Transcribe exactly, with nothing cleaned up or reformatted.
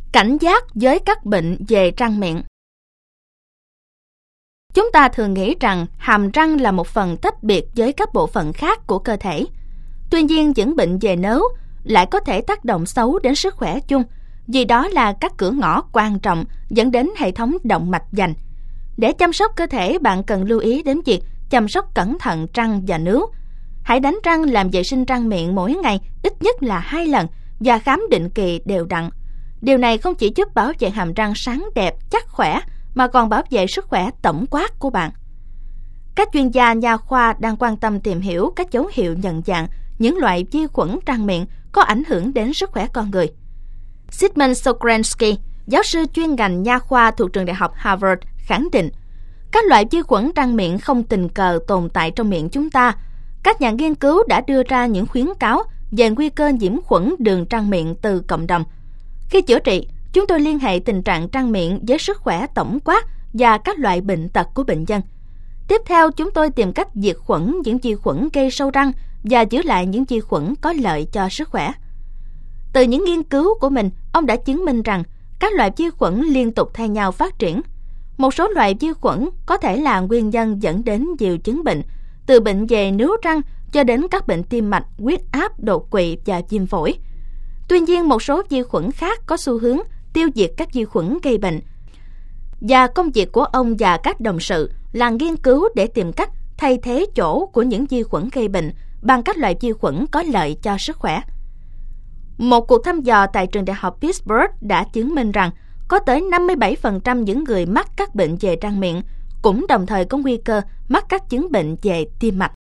Cảnh giác với các bệnh về răng miệng. Chúng ta thường nghĩ rằng hàm răng là một phần tách biệt với các bộ phận khác của cơ thể. Tuy nhiên, những bệnh về nướu lại có thể tác động xấu đến sức khỏe chung, vì đó là các cửa ngõ quan trọng dẫn đến hệ thống động mạch vành. Để chăm sóc cơ thể, bạn cần lưu ý đến việc chăm sóc cẩn thận răng và nướu. Hãy đánh răng, làm vệ sinh răng miệng mỗi ngày ít nhất là hai lần và khám định kỳ đều đặn. Điều này không chỉ giúp bảo vệ hàm răng sáng đẹp, chắc khỏe, mà còn bảo vệ sức khỏe tổng quát của bạn. Các chuyên gia nha khoa đang quan tâm tìm hiểu các dấu hiệu nhận dạng những loại vi khuẩn răng miệng có ảnh hưởng đến sức khỏe con người. Sigmund Sokransky, giáo sư chuyên ngành nha khoa thuộc trường đại học Harvard, khẳng định các loại vi khuẩn răng miệng không tình cờ tồn tại trong miệng chúng ta. Các nhà nghiên cứu đã đưa ra những khuyến cáo về nguy cơ nhiễm khuẩn đường răng miệng từ cộng đồng. Khi chữa trị, chúng tôi liên hệ tình trạng răng miệng với sức khỏe tổng quát và các loại bệnh tật của bệnh nhân. Tiếp theo, chúng tôi tìm cách diệt khuẩn những vi khuẩn gây sâu răng và giữ lại những vi khuẩn có lợi cho sức khỏe. Từ những nghiên cứu của mình, ông đã chứng minh rằng các loại vi khuẩn liên tục thay nhau phát triển. Một số loại vi khuẩn có thể là nguyên nhân dẫn đến nhiều chứng bệnh, từ bệnh về nướu răng cho đến các bệnh tim mạch, huyết áp, đột quỵ và viêm phổi. Tuy nhiên, một số vi khuẩn khác có xu hướng tiêu diệt các vi khuẩn gây bệnh. Và công việc của ông và các đồng sự là nghiên cứu để tìm cách thay thế chỗ của những vi khuẩn gây bệnh bằng các loại vi khuẩn có lợi cho sức khỏe. Một cuộc thăm dò tại trường đại học Pittsburgh đã chứng minh rằng có tới năm mươi bảy phần trăm những người mắc các bệnh về răng miệng cũng đồng thời có nguy cơ mắc các chứng bệnh về tim mạch.